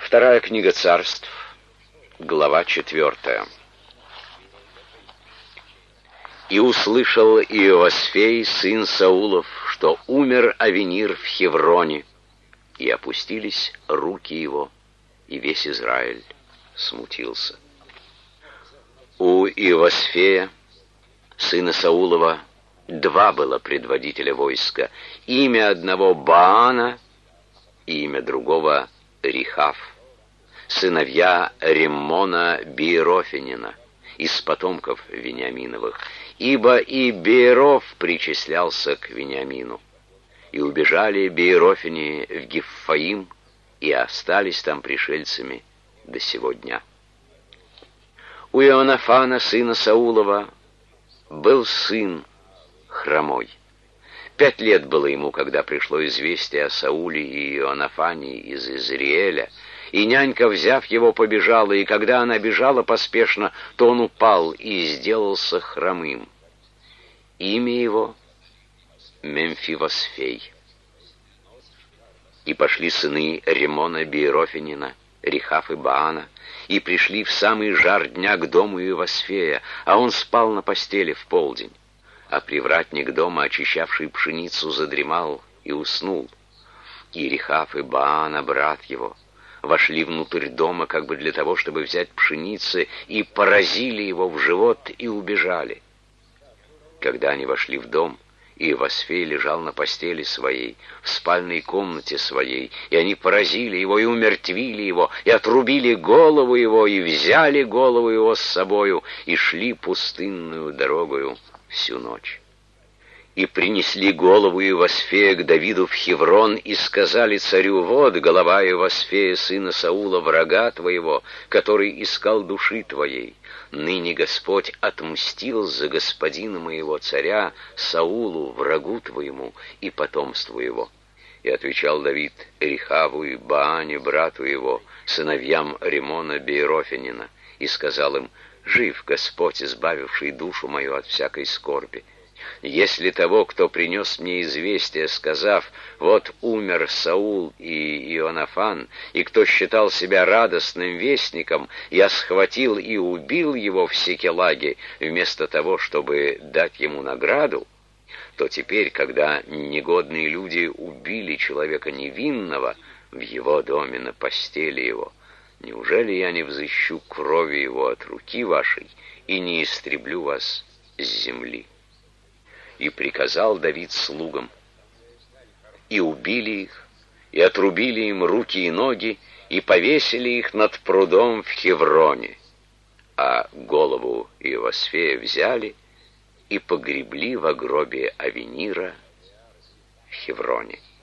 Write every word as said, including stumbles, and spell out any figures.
Вторая книга Царств, глава четвертая. «И услышал Иосфей, сын Саулов, что умер Авенир в Хевроне, и опустились руки его, и весь Израиль смутился. У Иосфея, сына Саулова, два было предводителя войска, имя одного Баана и имя другого Рихав, сыновья Риммона Биерофинина, из потомков Вениаминовых, ибо и Биеров причислялся к Вениамину. И убежали Биерофини в Гиффаим, и остались там пришельцами до сего дня. У Ионафана, сына Саулова, был сын хромой. Пять лет было ему, когда пришло известие о Сауле и Ионафане из Изриэля, и нянька, взяв его, побежала, и когда она бежала поспешно, то он упал и сделался хромым. Имя его — Мемфивосфей. И пошли сыны Риммона Биерофинина, Рихав и Баана, и пришли в самый жар дня к дому Иосфея, а он спал на постели в полдень. А привратник дома, очищавший пшеницу, задремал и уснул. И Рихав и Баана, брат его, вошли внутрь дома как бы для того, чтобы взять пшеницы, и поразили его в живот и убежали. Когда они вошли в дом, Иосфей лежал на постели своей, в спальной комнате своей, и они поразили его, и умертвили его, и отрубили голову его, и взяли голову его с собою, и шли пустынную дорогою всю ночь. И принесли голову Иосфея к Давиду в Хеврон, и сказали царю: вот голова Иосфея, сына Саула, врага твоего, который искал души твоей. Ныне Господь отмстил за господина моего царя Саулу, врагу твоему, и потомству его. И отвечал Давид Рихаву и Баане, брату его, сыновьям Риммона Биерофинина, и сказал им: жив Господь, избавивший душу мою от всякой скорби. Если того, кто принес мне известие, сказав: вот умер Саул и Ионафан, и кто считал себя радостным вестником, я схватил и убил его в Сикелаге, вместо того, чтобы дать ему награду, то теперь, когда негодные люди убили человека невинного в его доме на постели его, неужели я не взыщу крови его от руки вашей и не истреблю вас с земли? И приказал Давид слугам, и убили их, и отрубили им руки и ноги, и повесили их над прудом в Хевроне, а голову Иосфея взяли и погребли во гробе Авенира в Хевроне.